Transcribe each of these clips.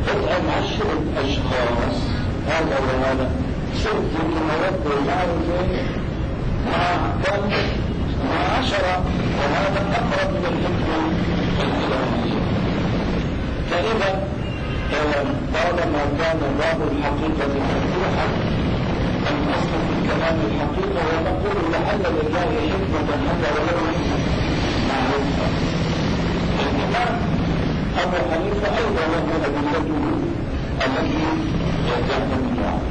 اسأل 10 أشخاص هذا وهذا، شفت المواد والمعرفة مع كم؟ مع 10، وهذا أقرب من الحكمة الإلهية. فإذا طالما كان باب الحقيقة مفتوحا، الأصل في الكلام الحقيقة، ونقول لعل لله حكمة حتى ولو معروفة. الإمام أبو حنيفة أيضا له أدلته التي يعتمد عليها.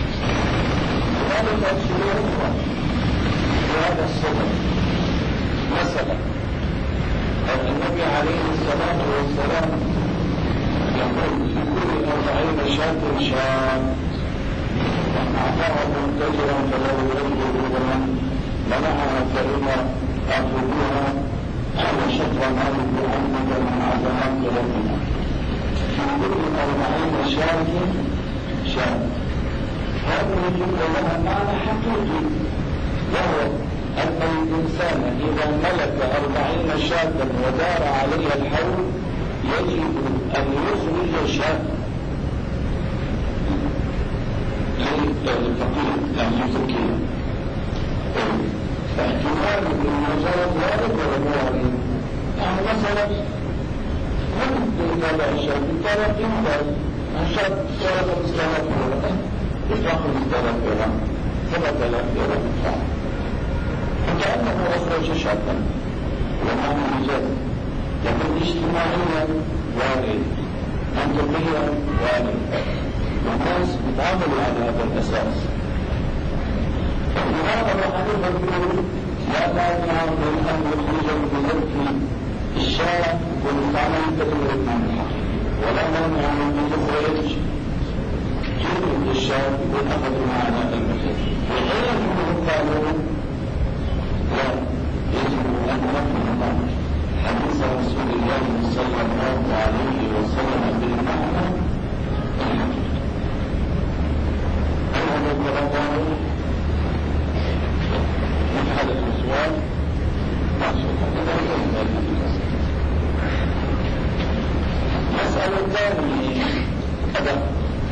لذلك الشيوخ بهذا السبب مثلا النبي عليه الصلاة والسلام يقول لكل 40 شاة شاة، أعطاها منتجرا فله يجب ومن منعها فإما أخذوها أو شطر مالك بأنك من عزمات ربنا. في كل 40 شاة شاة، هذه الجملة لها معنى حقيقي، وهو أن الإنسان إذا ملك 40 شاة ودار عليها الحول يجب أن يخرج شاة للفقير أن يزكيها. فاحتمال المجرد وارد ولا وارد؟ يعني مثلا ممكن تتابع الشاة بالتالي قيمة الشاة 3000 درهم يدفع 5000 درهم 7000 درهم يدفع، وكأنه أخرج شاة ومعنى مجاز. لكن اجتماعيا وارد، منطقيا وارد، والناس بيتعاملوا على هذا الأساس. الإمام أبو حنيفة يقول لا مانع من أن يخرج بزكي الشاة والمعنى تدور عن الحق، ولا مانع من أن يخرج جزء الشاة والأخذ معنى المحيط. وحين أنهم قالوا لا، يجب أن نفهم حديث رسول الله صلى الله عليه وسلم بالمعنى الحقيقي. أيها الأخوة، من هذا السؤال مسألة ثانية أدب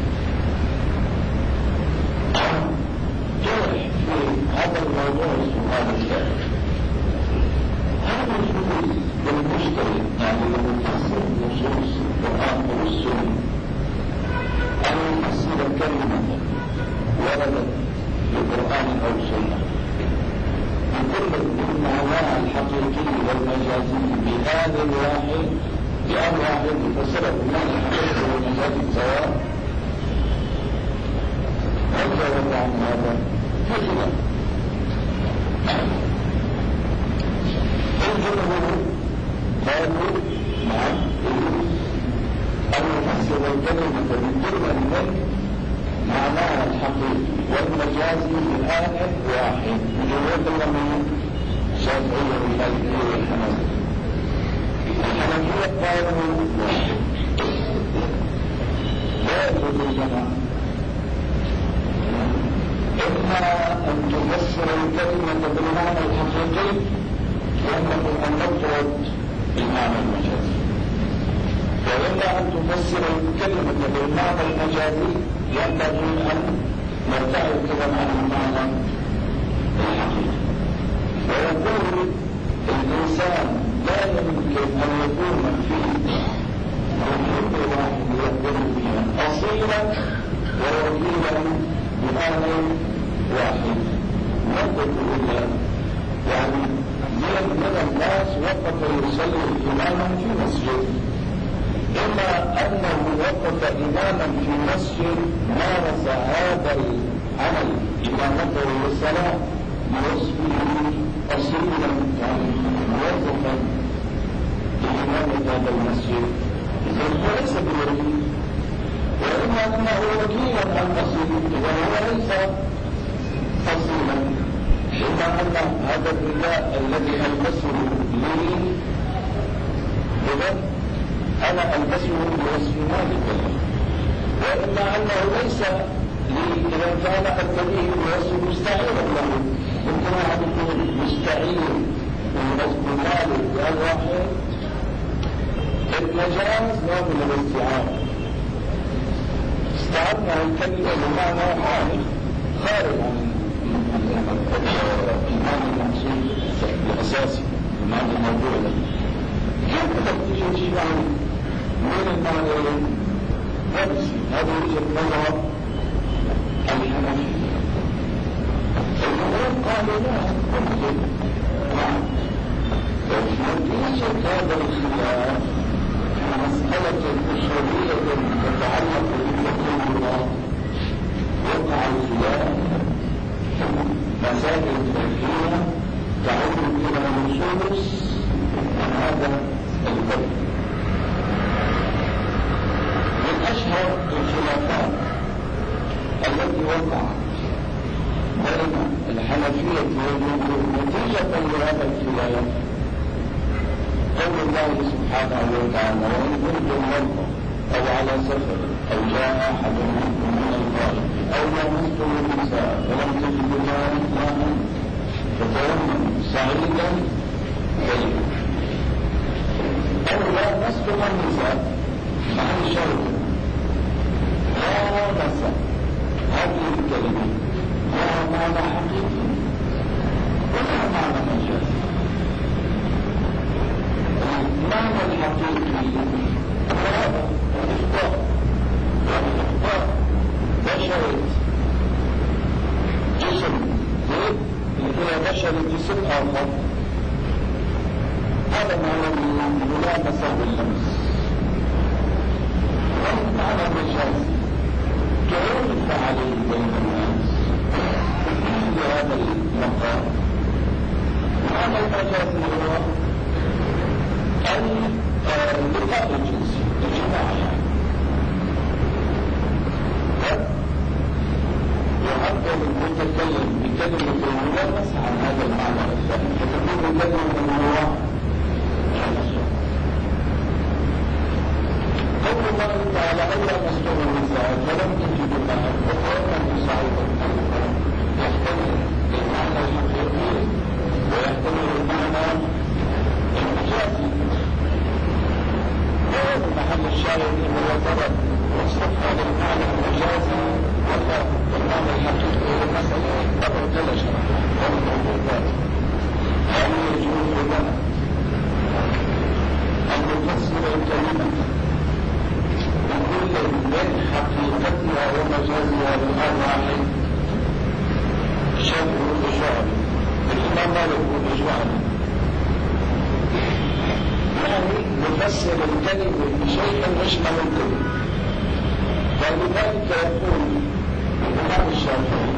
جرح في هذا الموضوع السؤال الثاني. هذا الجزء بالمشترك، يعني المفسر نصوص القرآن والسنة أن يفسر كلمة وردت في القرآن أو السنة بكل المعنى الحقيقي والمجازي بهذا الواحد، بأن واحد يفسر بالمعنى الحقيقي والمجازي سواء. وجاوب عن هذا في خلاف. الجمهور قالوا نعم أن يفسر الكلمة بالكلمة من معناها الحقيقي والمجازي الآن واحد، مجرد من الشافعية والمالكية والحنفية. الحنفية قالوا لا يجوز الجمع، إما أن تفسر الكلمة بالمعنى الحقيقي ينبغي أن نطرد بالمعنى المجازي، وإلا أن تفسر الكلمة بالمعنى المجازي ينبغي أن نرتعي الكلام عن المعنى الحقيقي. ويقول الإنسان لا يمكن أن يكون فيه وجود واحد يكون فيها أصيلا ووكيلا بمعنى واحد. نقول إلا يعني من الناس وقف يصلي إماما في مسجد، إما أنه وقف إماما في مسجد مارس هذا العمل إمامته للصلاة بوصفه أصيلا، يعني موظفا لإمامة هذا المسجد، إذا هو ليس بوكيل. وإما أنه وكيلا عن أصيل، إذا هو ليس أصيلا. إما أن هذا الرداء الذي ألبسه لي إذا أنا ألبسه بوصف مالك، وإما أنه ليس لي إذا كان أرتديه بوصف مستعير له. ممكن أن يكون مستعير بوصف مالك الواحد. المجاز نوع من الاستعارة، أنها الكلمة بمعنى خارج عن المعنى المقصود الأساسي، المعنى الموضوع له. كيف تجي تجيب عنه من المعنى نفسي؟ هذه وجهة نظر الحنفية. الجمهور قالوا لا ممكن، نتيجة هذا الخلاف في مسألة أصولية تتعلق بحكم الله وقع الخلاف مسائل فقهية تعود إلى نصوص من هذا الباب. من أشهر الخلافات التي وقعت بين الحنفية والجمهور نتيجة لهذا الخلاف قول الله سبحانه وتعالى: وإن كنتم مرضى أو على سفر أو جاء أحد منكم من الغائط أو لامستم النساء فلم تجدوا ماء فتيمموا صعيدا طيبا. أو لامستم النساء مع الشرط لامس، هذه الكلمة لها معنى حقيقي ولها معنى مجازي. المعنى الحقيقي هذا الإخطاء، والإخطاء بشرة جسم زيت إلى بشرة جسم آخر، هذا معنى الملامسة واللمس. والمعنى المجازي تعرف عليه بين الناس في هذا المقام. المعنى المجازي هو اللقاء الجنسي الجماعي، يعبر المتكلم بكلمة الملامسة عن هذا المعنى الثاني، فتكون كلمة الموضوع قول الله تعالى: ألا مستوى النساء فلم تجدوا ماء فتيمموا صعيدا طيبا، يحتمل المعنى الحقيقي ويحتمل المعنى المجازي. وهذا محل الشاهد انه يعتبر وصف هذا المعنى المجازي ولا المعنى الحقيقي للمسألة طبعا جل شرحه والموضوع ذاته. هل يجوز لنا أن نفسر الكلمة بكل من حقيقتها ومجازها بمعنى واحد؟ شرح الإشارة الإمام مالك والإجماعي يعني نفسر الكلمة بشيء يشمل الكلمة. فلذلك يقول الإمام الشافعي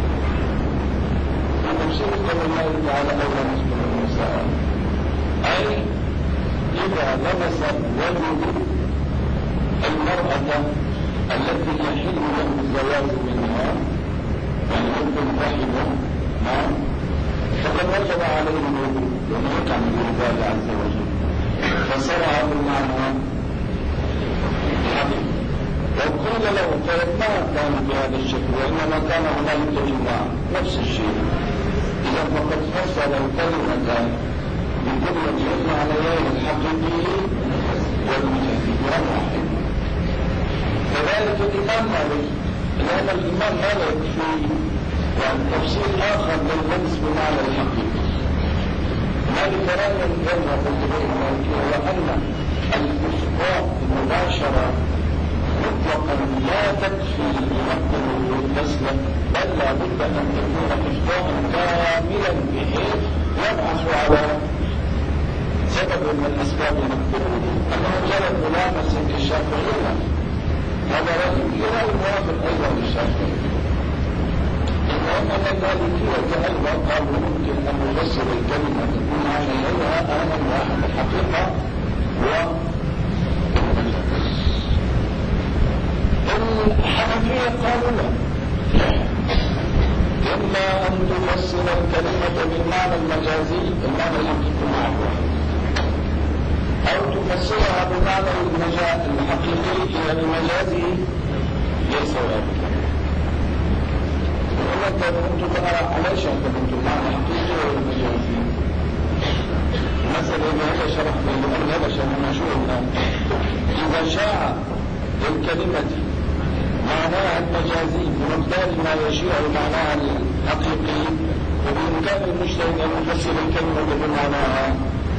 في تفسير قول الله تعالى: أولا مسلم النساء، أي إذا لمس الرجل المرأة التي يحل له الزواج منها، يعني يكون رحمه فقد وجب عليه الوضوء ومنع من الله عز وجل، فصرع بالمعنى حقيقي. وقيل له: طيب ما كان بهذا الشكل وإنما كان هنالك جماع، نفس الشيء. إذا فقد فصل الكلمة بكل المعنيين الحقيقي والمجازي واحد. كذلك الإمام مالك، لأن الإمام مالك في تفسير آخر لللمس بمعنى الحقيقي. مالك رأي الجنة في الجبهة المالكية وأن الإفضاء المباشرة مطلقا لا تكفي نقل والغسل، بل لا بد أن تكون إفضاء كاملا بحيث يبعث على سبب من أسباب نقله. أما مجرد ملامسة الشافعية هذا رأي موافق أيضا للشافعي. وأن المالكية أيضا قالوا ممكن أن نفسر الكلمة تكون على غيرها آنا واحد الحقيقة الحنفية قالوا لا، إما أن تفسر الكلمة بالمعنى المجازي المعنى الحقيقي مع الواحد، أو تفسرها بمعنى الحقيقي إلى المجازي ليس ذلك. وقلت كنت أرى عليش أنت كنت معنى حقيقي والمجازي مثلا هذا شرح لأن هذا شرح مشهور. إذا شاع للكلمة معناها المجازي بمقدار ما يشيع معناها الحقيقي، وبإمكان المجتهد أن يفسر الكلمة بمعناها.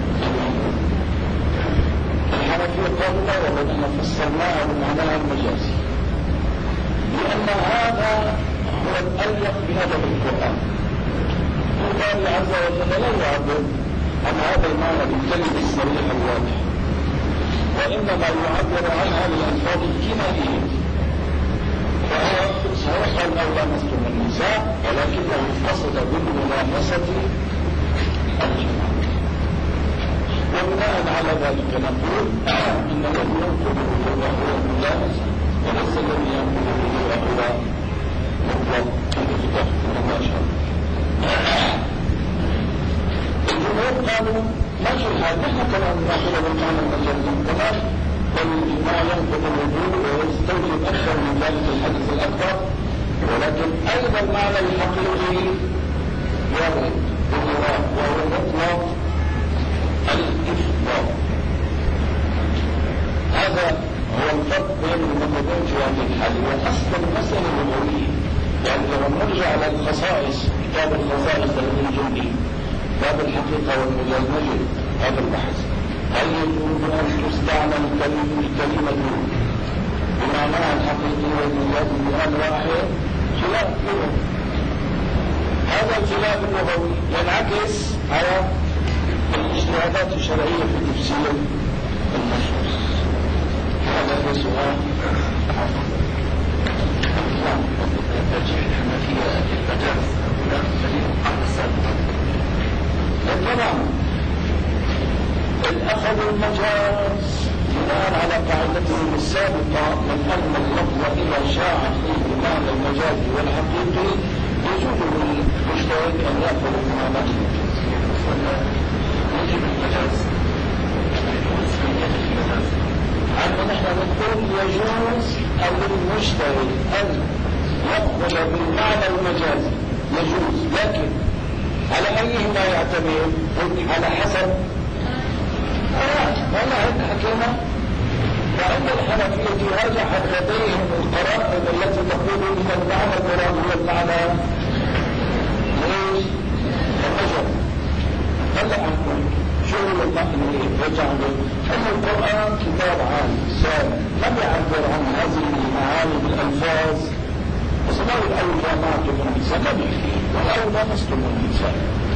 الحنفية قالوا لا، ولكن فسرناها بمعناها المجازي، لأن هذا هو الألق بأدب القرآن. الله عز وجل لا يعبر عن هذا المعنى بالكلمة الصريح الواضح، وإنما يعبر عنها بالألفاظ الكنائية. فهو صحيح أو لامستم النساء، ولكنه قصد بالملامسة الجماع. وبناء على ذلك نقول إن الذي ينقض الوضوء هو الملامسة، وليس الذي ينقض الوضوء هو مطلق الافتاح المباشر. الجمهور قالوا ماشي الحال، نحن كمان ناخذ بالمعنى المجازي كمان، والإجماع ينقض الوضوء ويستوجب أكثر من ذلك الحدث الأكبر، ولكن أيضا المعنى الحقيقي وارد وهو مطلق الإفضاء. هذا هو الفرق بين المذهبين في هذه الحالة، وأصل المسألة اللغوية. يعني لما نرجع على الخصائص، كتاب الخصائص لابن الجندي، باب الحقيقة والمجاز، نجد هذا البحث: هل يجوز أن تستعمل الكلمة بمعناها الحقيقي والمجاز بآن واحد؟ خلاف لغوي. هذا الخلاف اللغوي ينعكس على الاجتهادات الشرعية في تفسير النصوص. هذا هو سؤال. طبعا الأخذ المجاز بناء على قاعدته السابقة من أن اللفظ إذا شاع فيه بمعنى المجاز والحقيقي يجوز للمجتهد أن يأخذ بمعنى المجاز. يجب المجاز عندما نحن نقول يجوز أو للمجتهد أن يأخذ بالمعنى المجازي، يجوز، لكن على أيهما يعتمد؟ على حسب ما عند حكيمة. وعند الحنفية رجحت لديهم القرائن التي تقول إن المعنى المراد هو المعنى المجاز. هلا عنكم شو هو المعنى رجع له؟ أن القرآن كتاب عام سامي لم يعبر عن هذه المعاني بالألفاظ. وصنعوا الأول جامعة النساء لم يحكي، والأول لامستم النساء.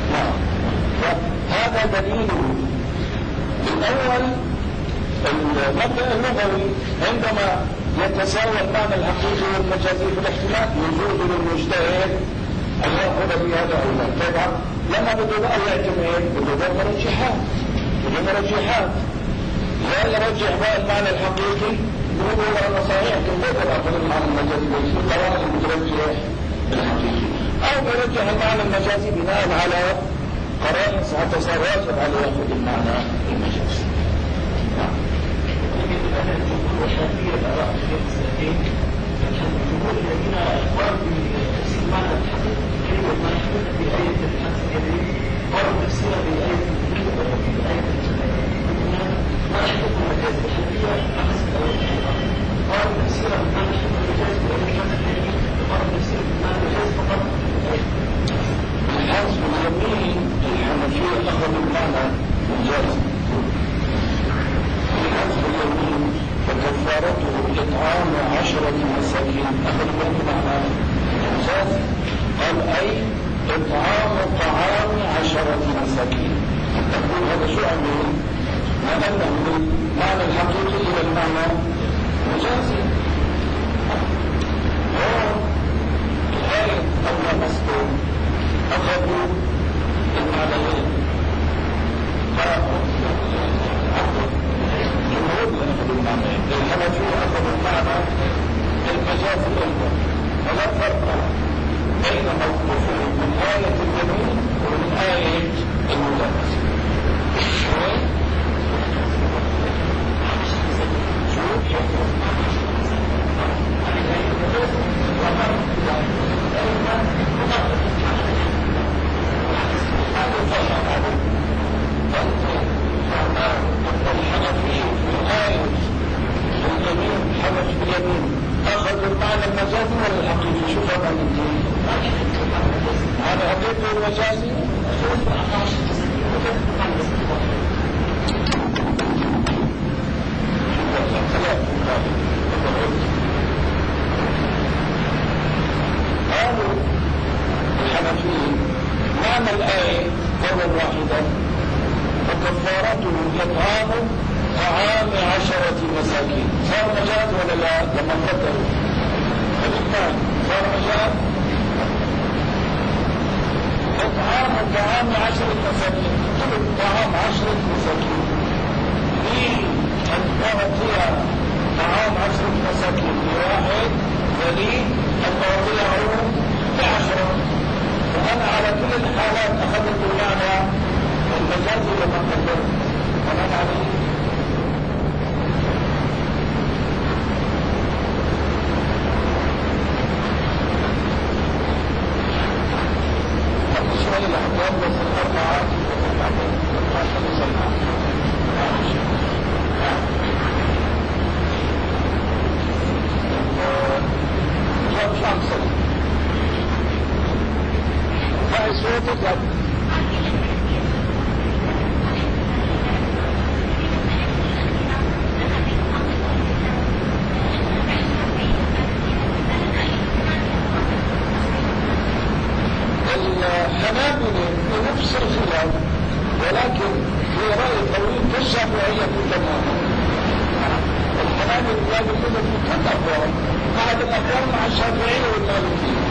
هذا دليله. الأول المبدأ اللغوي عندما يتساوى المعنى الحقيقي والمجازي في الاحتمال يجوز للمجتهد أن يأخذ بهذا أو لا. طبعا لما بده بقى يعتمد بده مرجحات، لا يرجح بقى المعنى الحقيقي يقول أنا صحيح كيف أخذ المعنى المجازي في قرائن بترجح الحقيقي، أو يرجح المعنى المجازي بناء على قرائن حتى صار واجب عليه يأخذ المعنى المجازي. والشافعية الآراء في المسألتين، الجمهور الذين قالوا بتفسير معنى الحقيقة كلمة معنى الحقيقة في آية الحدث الكريم قالوا تفسيرها بآية الوجود وفي آية الجمال. معنى الحقيقة المجاز الحقيقة أحسن الأول قالوا تفسيرها بمعنى الحقيقة المجاز بآية الحدث الكريم، قالوا تفسيرها بمعنى المجاز فقط الحاسب اليمين الحنفية أخذ المعنى المجاز. الحاسب اليمين فكفارته إطعام 10 مساكين، أخذ معنى المجاز، قال أي إطعام طعام 10 مساكين. تقول هذا شو عمل؟ نقلنا من المعنى الحقيقي إلى المعنى المجازي. الآية أو لمستم أخذوا المعنيين، جمهور أخذوا المعنيين، الحنفية أخذوا المعنى المجازي أيضا. ولا فرق بين موقفهم من آية اليمين ومن آية الملامسة. هذا المجازي ولا الحقيقي؟ شوف هذا الاثنين، هذا حقيقي والمجازي. قالوا الحنفيين معنى الآية قولا واحدا وكفارته إطعام طعام 10 مساكين. صار مجاز ولا لا؟ لما قدروا الإطعام صار مجاز. إطعام طعام 10 مساكين، كل طعام 10 مساكين. ليه أن تعطيها طعام 10 مساكين لواحد دليل أن تعطيه ب10، وأنا على كل الحالات أخذت المعنى المجاز لما قدرت تمام عليه. السؤال الأحكام بس الأربعة عشان يسمع مش عم صلي فاي صوتك الحنابلة في نفس الخلاف، ولكن في رأي طويل كالشافعية تماما. الحنابلة يقولون في كل أقوال، بعض الأقوال مع الشافعية والمالكية.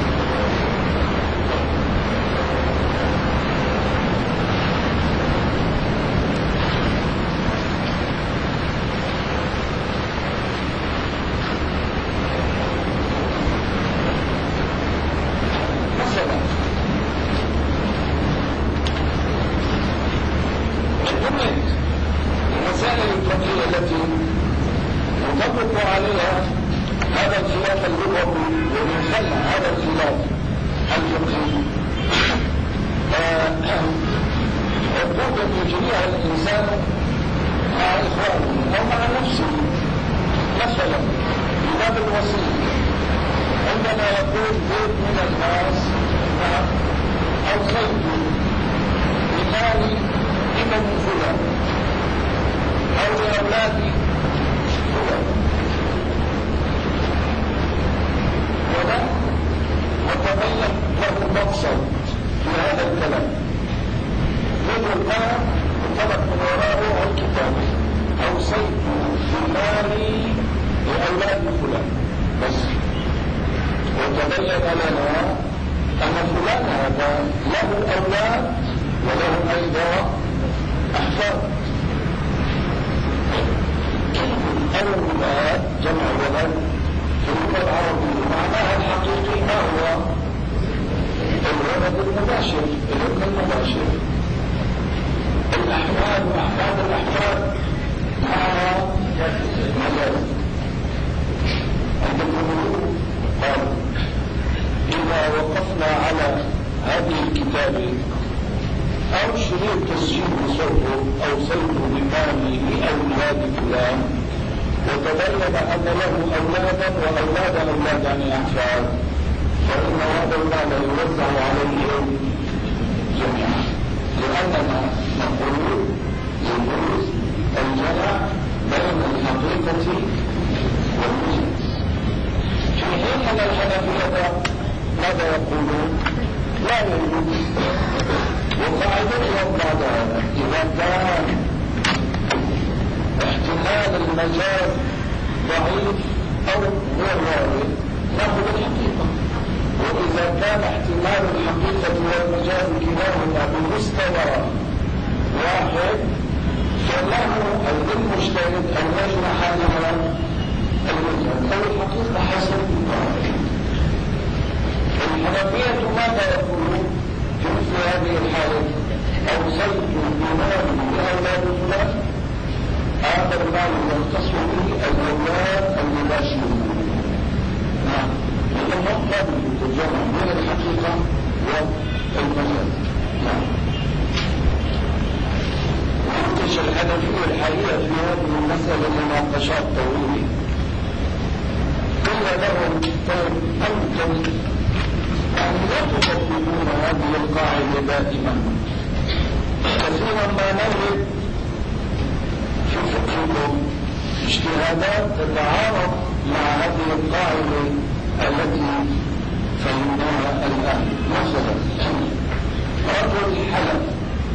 الحقيقة في هذه المسألة مناقشات طويلة. قيل لهم الكتاب أنتم يعني لا تطبقون هذه القاعدة دائما. كثيرا ما نجد في فقهكم اجتهادات تتعارض مع هذه القاعدة التي فهمناها الآن. مثلا رجل حلف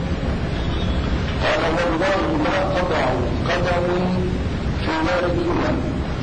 قال والله لا أضع قدمي في نار الجنة.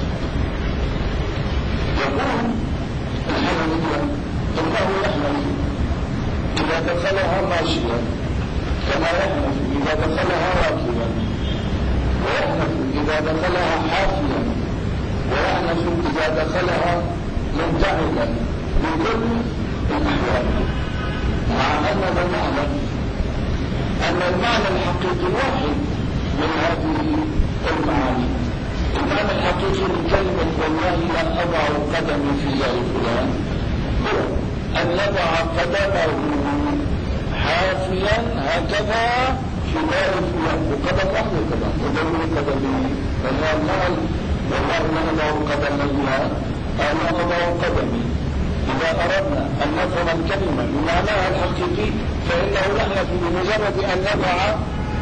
يقول الحنفية إنه يحلف إذا دخلها ماشيا كما يحلف إذا دخلها راكبا، ويحلف إذا دخلها حافيا، ويحلف إذا دخلها منتعدا بكل الأحوال، مع أننا نعلم أن المعنى الحقيقي واحد من هذه المعاني. المعنى الحقيقي لكلمة والله لا أضع قدمي في دار فلان هو أن يضع قدمه حافيا هكذا في دار فلان، وقدم واحد كذا ودور قدمه، فهو قال والله لا أضع قدمي أنا أضع قدمي. إذا أردنا أن نفهم الكلمة بمعناها الحقيقي فإنه يحلف بمجرد أن يضع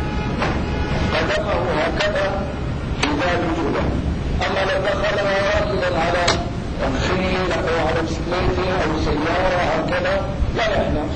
قدمه هكذا في دار فلان. أما لو دخلها راكبا على خيل أو على بسكليته أو سيارة هكذا لا يحلف.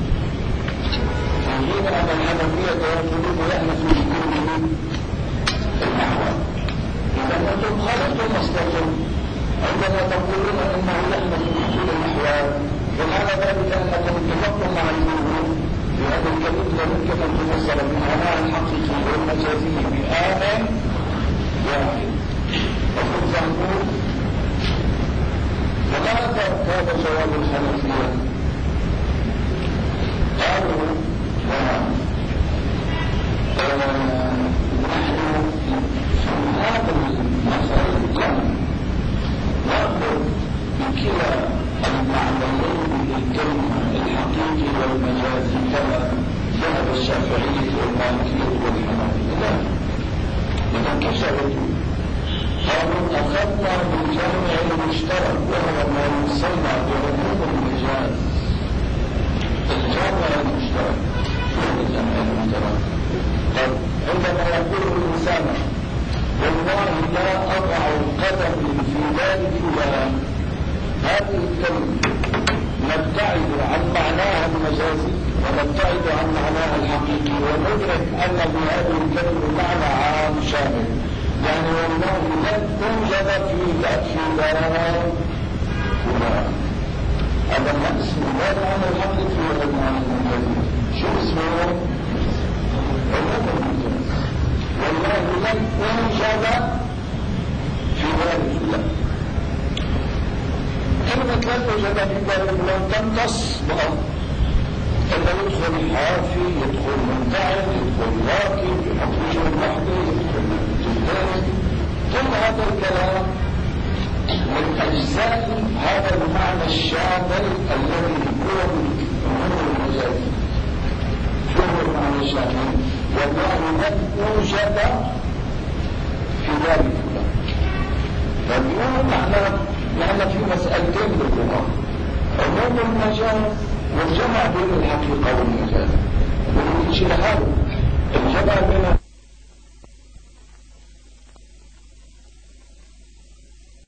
حين أن الحنفية يقولون يحلف بكل الأحوال. إذا أنتم خالفتم أصلكم عندما تقولون انه يحدث بكل الاحوال، ومعنى ذلك انكم اتفقتم مع الجمهور في هذا الكلام يمكن ان تفسر بالمعنى الحقيقي والمجازي بآن واحد. وقد تقول وماذا كان جواب الحنفية؟ قالوا نحن في هذا المسألة نأخذ بكلا المعنيين للكلمة الحقيقي والمجازي كما ذهب الشافعي والمالكية والحنابلة. لمن كشفوا قالوا أخذنا بالجامع المشترك وهو ما يسمى بعموم المجاز. الجامع المشترك هو الجامع المشترك. طيب عندما يقول الإنسان والله لا أضع قدمي في دار فلان، هذه الكلمة نبتعد عن معناها المجازي ونبتعد عن معناها الحقيقي، وندرك أن بهذه الكلمة معنى عام شامل. يعني والله لن توجد في دار فلان، هذا ما اسمه لا المعنى الحقيقي ولا المعنى المجازي. شو اسمه؟ والله لن توجد في دار فلان. كلمة لن توجد في دار فلان تنقص بأمر إلا يدخل حافي، يدخل منتعب، يدخل راكب، يحط وجه وحده، يدخل جلدان. كل هذا الكلام من أجزاء هذا المعنى الشامل الذي هو من المجازي. شو هو المعنى الشامل؟ والله لن توجد في دار فلان. فاليوم نحن في مسألتين باللغة، عموم المجاز والجمع بين الحقيقة والمجاز. والاجتهاد الجمع بين